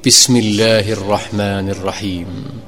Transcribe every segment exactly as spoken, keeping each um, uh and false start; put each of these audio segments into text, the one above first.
بسم الله الرحمن الرحيم.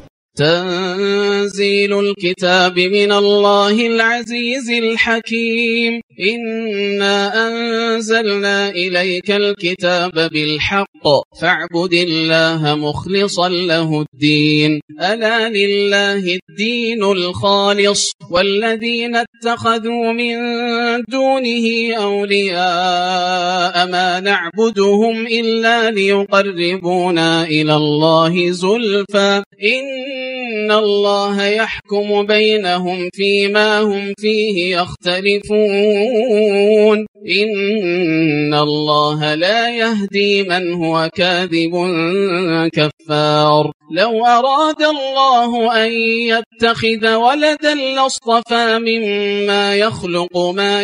تنزيل الكتاب من الله العزيز الحكيم. إنا أنزلنا إليك الكتاب بالحق فاعبد الله مخلصا له الدين. ألا لله الدين الخالص والذين اتخذوا من دونه أولياء ما نعبدهم إلا ليقربونا إلى الله زلفى إن الله يحكم بينهم فيما هم فيه يختلفون. إن الله لا يهدي من هو كاذب كفار. لو أراد الله أن يتخذ ولدا لاصطفى مما يخلق ما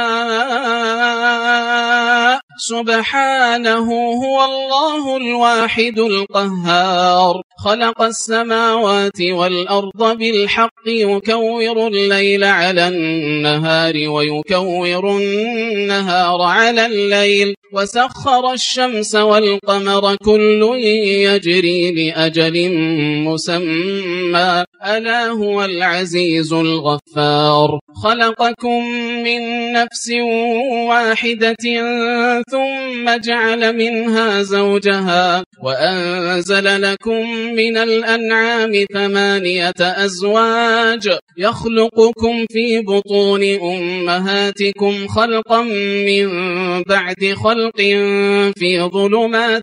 يشاء سبحانه هو الله الواحد القهار. خلق السماوات والأرض بالحق يكور الليل على النهار ويكور النهار على الليل وسخر الشمس والقمر كل يجري لأجل مسمى ألا هو العزيز الغفار. خلقكم من نفس واحدة ثم جعل منها زوجها وأنزل لكم من الأنعام ثمانية أزواج يخلقكم في بطون أمهاتكم خلقا من بعد خلق في ظلمات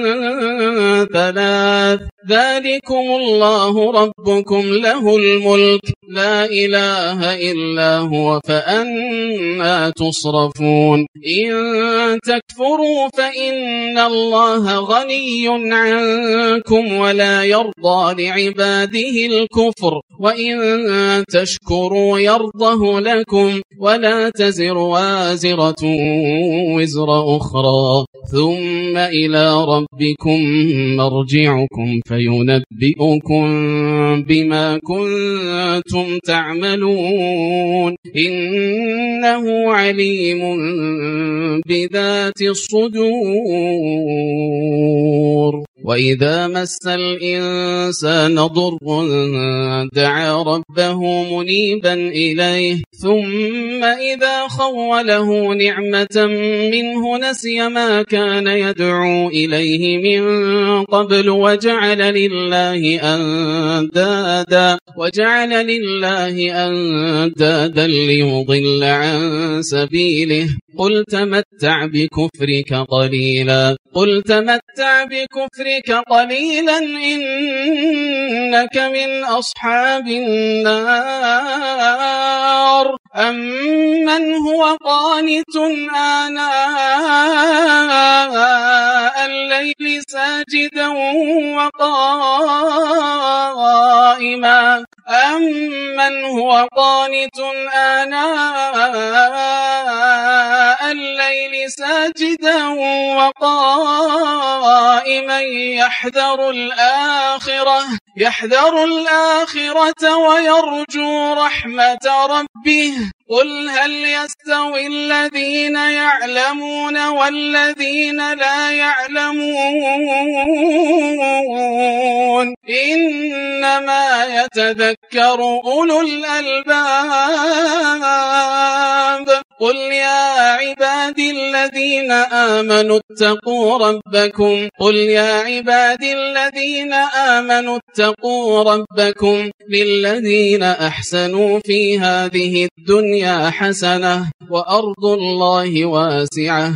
ثلاث ذلكم الله ربكم له الملك لا إله إلا هو فأنى تصرفون. إن تكفروا فإن الله غني عنكم ولا يرضى لعباده الكفر وإن تشكروا يرضه لكم ولا تزر وازرة وزر أخرى ثم إلى ربكم مرجعكم فينبئكم بما كنتم تعملون إنه عليم بذات الصدور. وإذا مس الإنسان ضر دعا ربه منيبا إليه ثم إذا خوله نعمة منه نسي ما كان يدعو إليه من قبل وجعل لله أندادا وجعل لله أندادا ليضل عن سبيله. قل تمتع بكفرك قليلا قل تمتع بكفرك قليلا إنك من أصحاب النار. أمن هو قانت آناء الليل ساجدا وقائما أمن هو قانت آناء الليل ساجدا وقائما يحذر الآخرة يحذر الآخرة ويرجو رحمة ربه. قل هل يستوي الذين يعلمون والذين لا يعلمون إنما يتذكر أولو الألباب. قل يا عبادي الذين آمنوا اتقوا ربكم قل يا عبادي الذين آمنوا اتقوا ربكم للذين أحسنوا في هذه الدنيا حسنة وأرض الله واسعة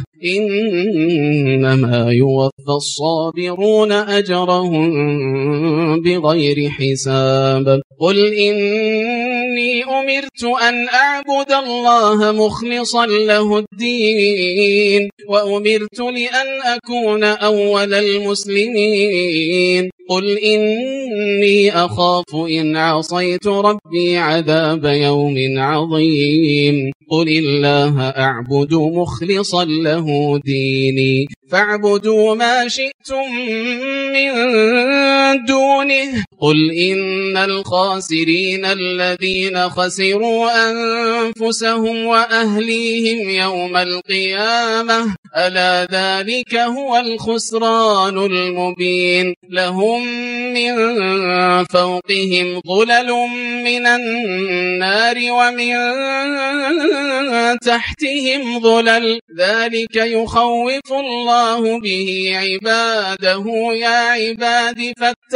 إنما يوفى الصابرون أجرهم بغير حساب. قل إني أمرت أن أعبد الله مخلصا له الدين وأمرت لأن أكون أول المسلمين. قل إني أخاف إن عصيت ربي عذاب يوم عظيم. قل الله أعبد مخلصا له ديني فاعبدوا ما شئتم من دونه قل إن الخاسرين الذين خسروا أنفسهم وأهليهم يوم القيامة ألا ذلك هو الخسران المبين لهم من فوقهم ظلل من النار ومن تحتهم ظلل ذلك يخوف الله به عباده يا عباد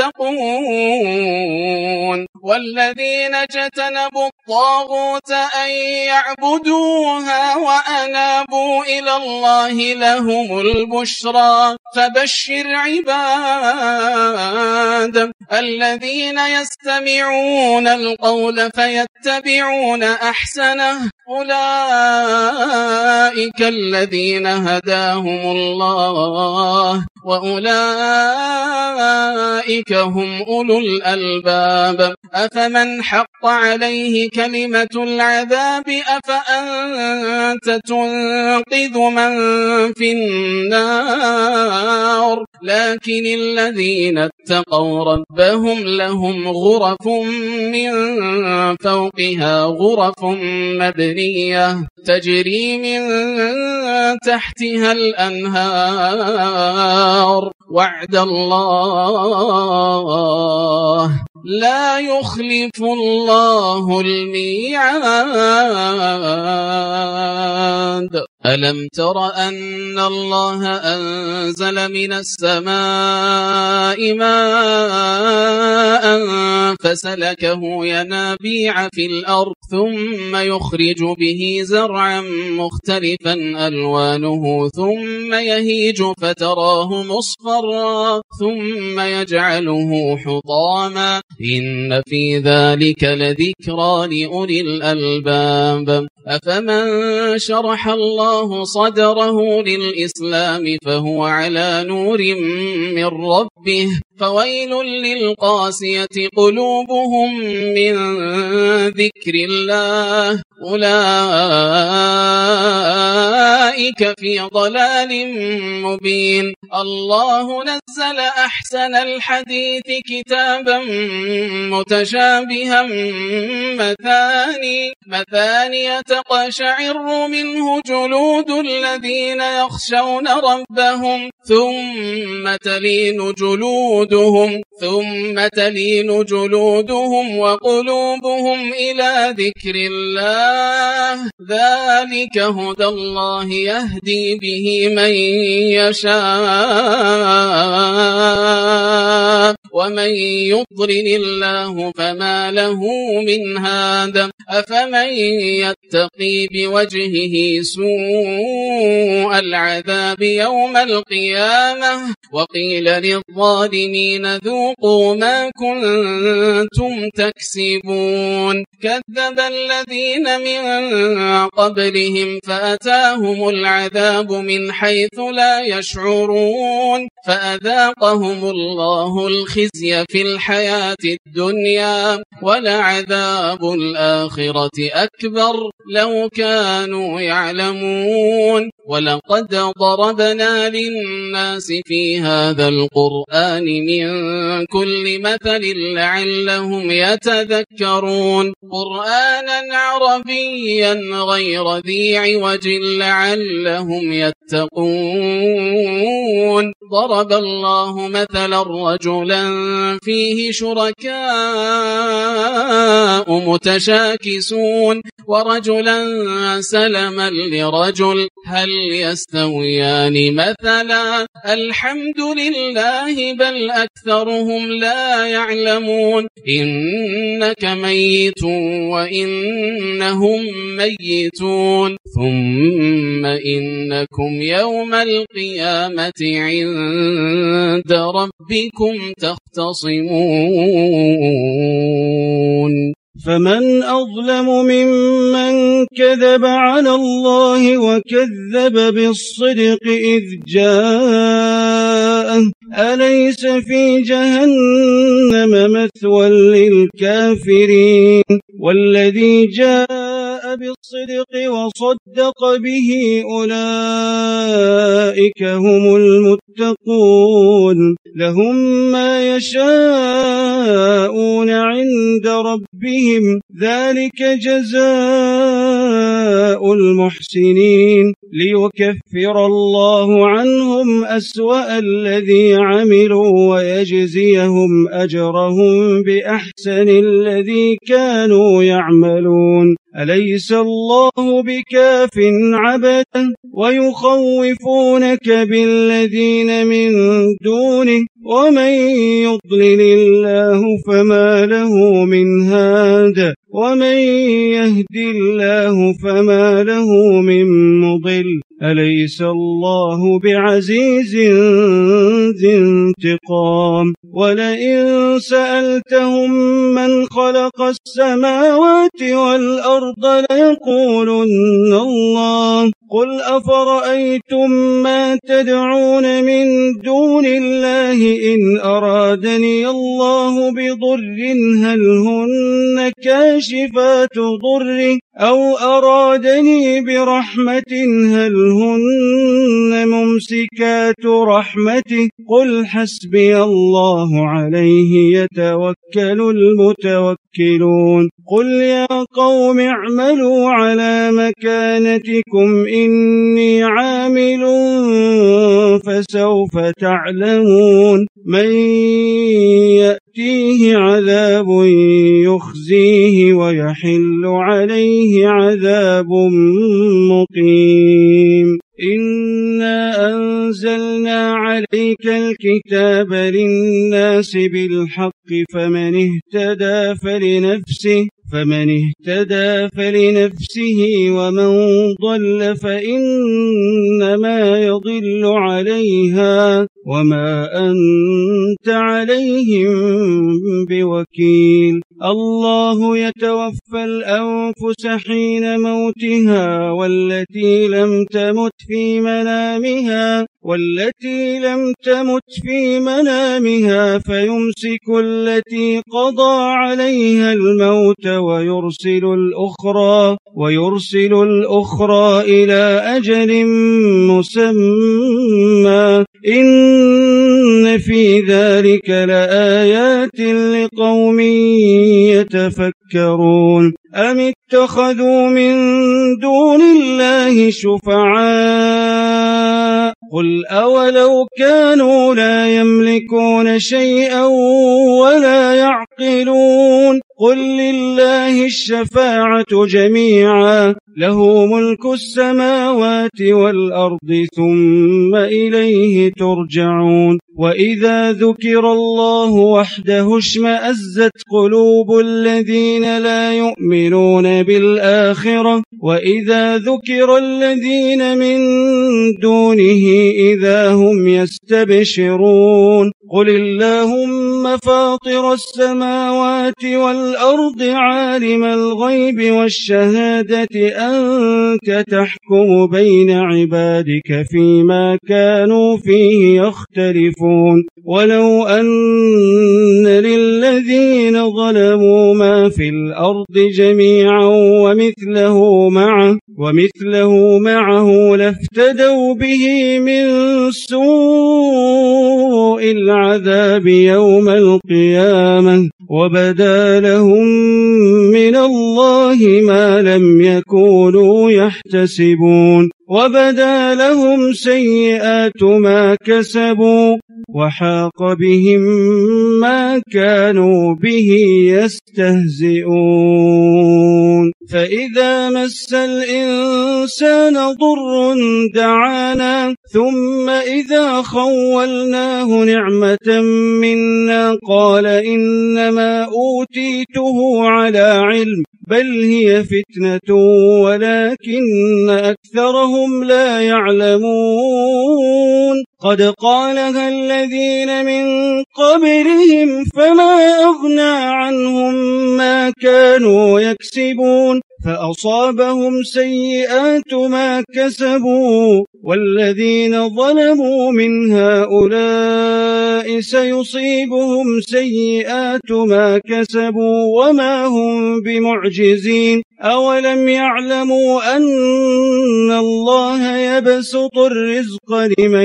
فاتقون والذين اجتنبوا الطاغوت أن يعبدوها وأنابوا إلى الله لهم البشرى فبشر عباد الذين يستمعون القول فيتبعون أحسنه أولئك الذين هداهم الله وأولئك هم أولو الألباب أفمن حق عليه كلمة العذاب أفأنت تنقذ من في النار لكن الذين اتقوا ربهم لهم غرف من فوقها غرف مبنية تجري من تحتها الأنهار وعد الله لا يخلف الله الميعاد ألم تر أن الله أنزل من السماء ماء فسلكه ينابيع في الأرض ثم يخرج به زرعا مختلفا ألوانه ثم يهيج فتراه مصفرا ثم يجعله حطاما إن في ذلك لذكرى لأولي الألباب أفمن شرح الله صدره للإسلام فهو على نور من ربه فويل للقاسية قلوبهم من ذكر الله أولئك في ضلال مبين الله نزل أحسن الحديث كتابا متشابها مثاني مثاني تقشعر منه جلود الذين يخشون ربهم ثم تلين جلودهم ثم تلين جلودهم وقلوبهم إلى ذكر الله ذلك هدى الله يهدي به من يشاء ومن يضلل الله فما له من هاد أفمن يتقي بوجهه سوء العذاب يوم القيامة وقيل للظالمين ذوقوا ما كنتم تكسبون كذب الذين من قبلهم فأتاهم العذاب من حيث لا يشعرون فأذاقهم الله الخزي في الحياة الدنيا ولعذاب الآخرة أكبر لو كانوا يعلمون ولقد ضربنا للناس في هذا القرآن من كل مثل لعلهم يتذكرون قرآنا عربيا غير ذي عوج لعلهم يتقون ضرب الله مثلا رجلا فيه شركاء متشاكسون ورجلا سلما لرجل هل يستويان مثلا الحمد لله بل أكثرهم لا يعلمون إنك ميت وإنهم ميتون ثم إنكم يوم القيامة عند ربكم تختصمون فمن أظلم ممن كذب على الله وكذب بالصدق إذ جاءه أليس في جهنم مثوى للكافرين والذي جاء بالصدق وصدق به أولئك هم المتقون لهم ما يشاءون عند ربهم ذلك جزاء المحسنين ليكفر الله عنهم أسوأ الذي عملوا ويجزيهم أجرهم بأحسن الذي كانوا يعملون أليس الله بكاف عبدا ويخوفونك بالذين من دونه ومن يضلل الله فما له من هاد ومن يهد الله فما له من مضل أليس الله بعزيز ذي انتقام ولئن سألتهم من خلق السماوات والأرض ليقولن الله قل أفرأيتم ما تدعون من دون الله إن أرادني الله بضر هل هن كاشفات ضره أو أرادني برحمة هل هن ممسكات رحمته قل حسبي الله عليه يتوكل المتوكلون قل يا قوم اعملوا على مكانتكم إني عامل فسوف تعلمون من يأتيه عذاب يخزيه ويحل عليه عذاب مقيم إنا أنزلنا عليك الكتاب للناس بالحق فمن اهتدى فلنفسه فمن اهتدى فلنفسه ومن ضل فإنما يضل عليها وما أنت عليهم بوكيل الله يتوفى الأنفس حين موتها والتي لم تمت في منامها والتي لم تمت في منامها فيمسك التي قضى عليها الموت ويرسل الأخرى ويرسل الأخرى إلى أجل مسمى إن في ذلك لآيات لقوم يتفكرون أم اتخذوا من دون الله شفعاء قل أولو كانوا لا يملكون شيئا ولا يعقلون قل لله الشفاعة جميعا له ملك السماوات والأرض ثم إليه ترجعون وإذا ذكر الله وحده اشمأزت قلوب الذين لا يؤمنون بالآخرة وإذا ذكر الذين من دونه إذا هم يستبشرون قل اللهم فاطر السماوات والأرض عالم الغيب والشهادة أنت تحكم بين عبادك فيما كانوا فيه يختلفون ولو أن للذين ظلموا ما في الأرض جميعا ومثله معه ومثله معه لافتدوا به من سوء العذاب يوم القيامة وبدا لهم من الله ما لم يكونوا يحتسبون وبدا لهم سيئات ما كسبوا وحاق بهم ما كانوا به يستهزئون فإذا مس الإنسان ضر دعانا ثم إذا خولناه نعمة منا قال إنما أوتيته على علم بل هي فتنة ولكن أكثرهم لا يعلمون قد قالها الذين من قبلهم فما أغنى عنهم ما كانوا يكسبون فأصابهم سيئات ما كسبوا والذين ظلموا من هؤلاء سيصيبهم سيئات ما كسبوا وما هم بمعجزين أولم يعلموا أن الله يبسط الرزق لمن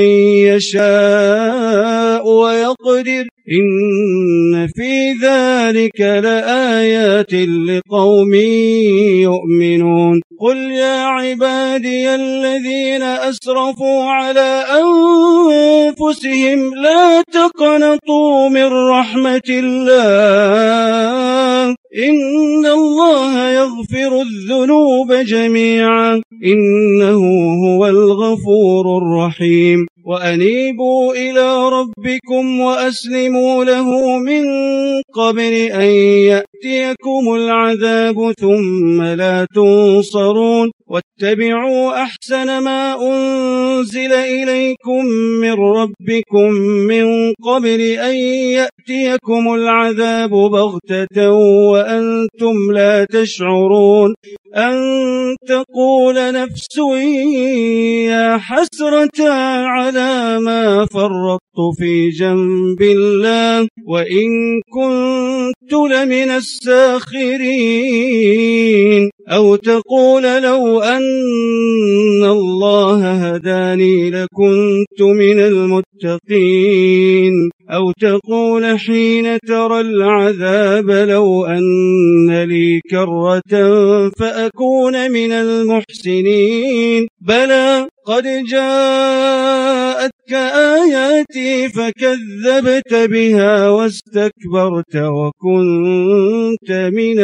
يشاء ويقدر إن في ذلك لآيات لقوم يؤمنون قل يا عبادي الذين أسرفوا على أنفسهم لا تقنطوا من رحمة الله إن الله يغفر الذنوب جميعا إنه هو الغفور الرحيم وأنيبوا إلى ربكم وأسلموا له من قبل أن يأتيكم العذاب ثم لا تنصرون واتبعوا أحسن ما أنزل إليكم من ربكم من قبل أن يأتيكم العذاب بغتة وأنتم لا تشعرون أن تقول نفس يا حسرة على ما فرطت في جنب الله وإن كنت لمن الساخرين أو تقول لو أن الله هداني لكنت من المتقين أو تقول حين ترى العذاب لو أن لي كرة فأكون من المحسنين بلى قد جاءتك آياتي فكذبت بها واستكبرت وكنت من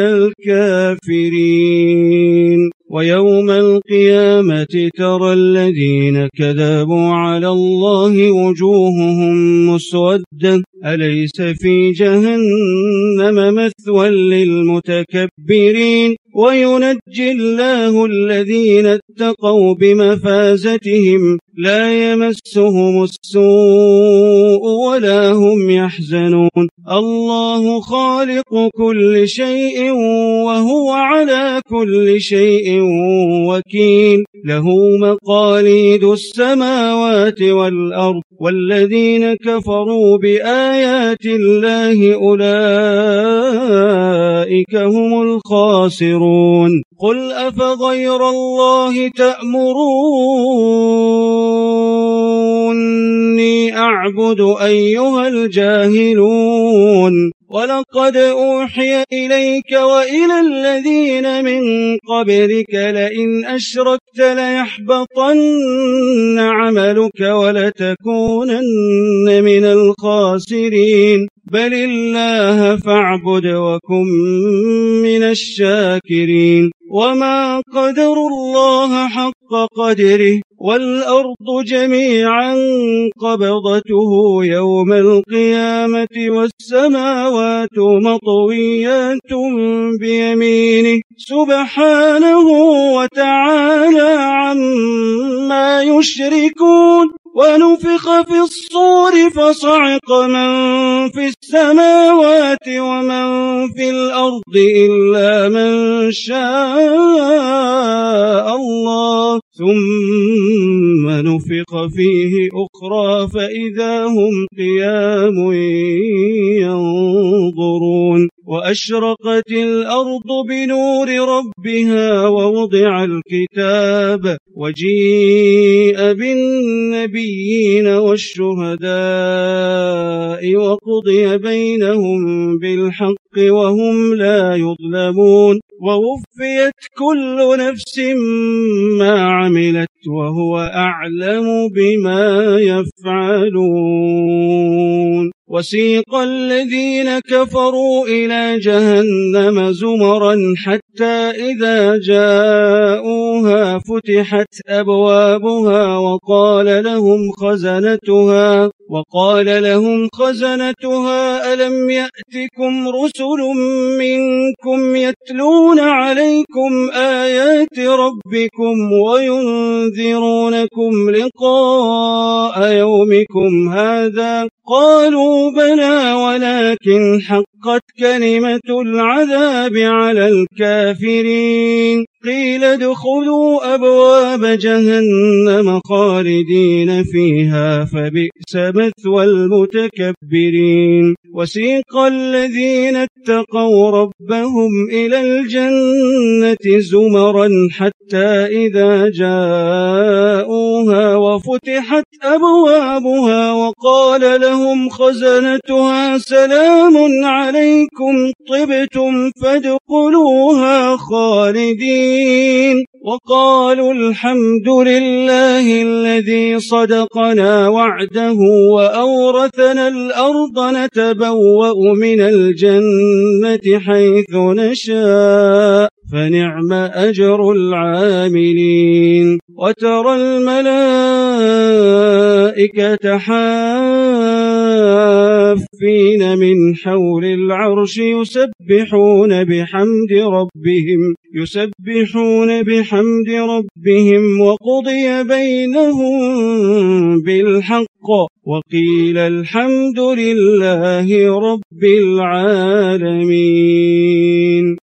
الكافرين ويوم القيامة ترى الذين كذبوا على الله وجوههم مسودة أليس في جهنم مثوى للمتكبرين وينجي الله الذين اتقوا بمفازتهم لا يمسهم السوء ولا هم يحزنون الله خالق كل شيء وهو على كل شيء وكيل له مقاليد السماوات والأرض والذين كفروا بآيات الله أولئك هم الخاسرون قل أفغير الله تأمروني أعبد أيها الجاهلون ولقد أوحي إليك وإلى الذين من قبلك لئن أشركت ليحبطن عملك ولتكونن من الخاسرين بل الله فاعبد وكن من الشاكرين وما قدر الله حق قدره والأرض جميعا قبضته يوم القيامة والسماوات مطويات بيمينه سبحانه وتعالى عما يشركون ونفخ في الصور فصعق من في السماوات ومن في الأرض إلا من شاء الله ثم نفخ فيه أخرى فإذا هم قيام ينظرون وأشرقت الأرض بنور ربها ووضع الكتاب وجيء بالنبيين والشهداء وقضي بينهم بالحق وهم لا يظلمون ووفيت كل نفس ما عملت وهو أعلم بما يفعلون وسيق الذين كفروا إلى جهنم زمرا حتى إذا جاءوها فتحت أبوابها وقال لهم خزنتها وقال لهم خزنتها ألم يأتكم رسل منكم يتلون عليكم آيات ربكم وينذرونكم لقاء يومكم هذا قالوا بلى ولكن حقت كلمة العذاب على الكافرين الكافرين قيل ادخلوا أبواب جهنم خالدين فيها فبئس مثوى المتكبرين وسيق الذين اتقوا ربهم إلى الجنة زمرا حتى إذا جاءوها وفتحت أبوابها وقال لهم خزنتها سلام عليكم طبتم فادخلوها خالدين وقالوا الحمد لله الذي صدقنا وعده وأورثنا الأرض نتبوأ من الجنة حيث نشاء فنعم أجر العاملين وترى الملائكة حافين من حول العرش يسبحون بحمد ربهم يسبحون بحمد ربهم وقضي بينهم بالحق وقيل الحمد لله رب العالمين.